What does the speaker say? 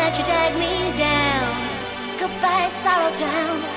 let you drag me down. Goodbye, Sorrow Town.